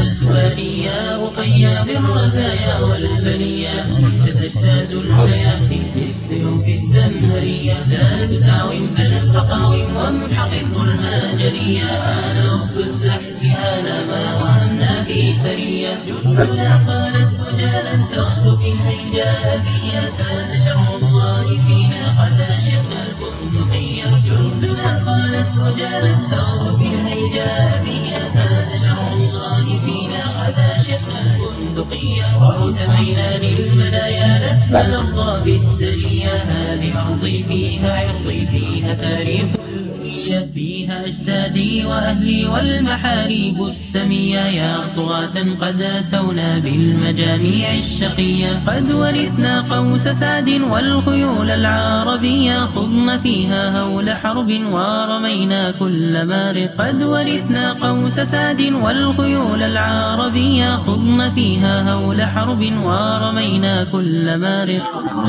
لا تبالي يا رقيا بالرزايا والبليا، تجتاز الحياة بالسيوف السمهرية. لا تساوم فالفقاوم وامحق الظلم جليا. أنا أخت الزحف أنا ما وهنا في سرية. جندنا صالت رجالا تغدو في الهيجاء بيا. ساد شرع الله فينا قد أشقنا البندقية. جندنا صالت رجالا تغدو في الهيجاء بيا. ساد شرع الله فينا قد أشقنا البندقية. وارتمينا للمنايا لسنا نرضى بالدنيا. هذه أرضي فيها عرضي فيها تاريخ، فيها أجدادي وأهلي والمحاريب السمية. يا طغاة قد أتونا بالمجاميع الشقية. قد ورثنا قوس ساد والخيول العربية. خضنا فيها هول حرب ورمينا كل مارق. قد ورثنا قوس ساد والخيول العربية. خضنا فيها هول حرب ورمينا كل مارق.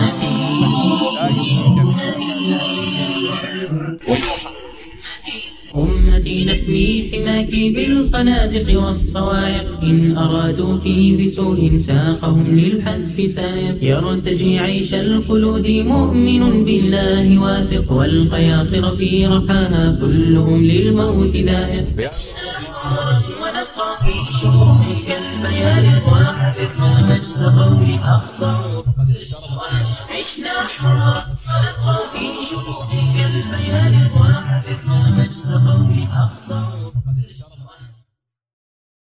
أمتي نحمي حماك بالخنادق والصواعق. إن أرادوك بسوء ساقهم للحتف سائق. يرتجي عيش الخلود مؤمن بالله واثق. والقياصر في رحاها كلهم للموت ذائق. ونبقى في شهودك البيالق. وحفظنا مجد قوم أخطأوا. عشنا حرا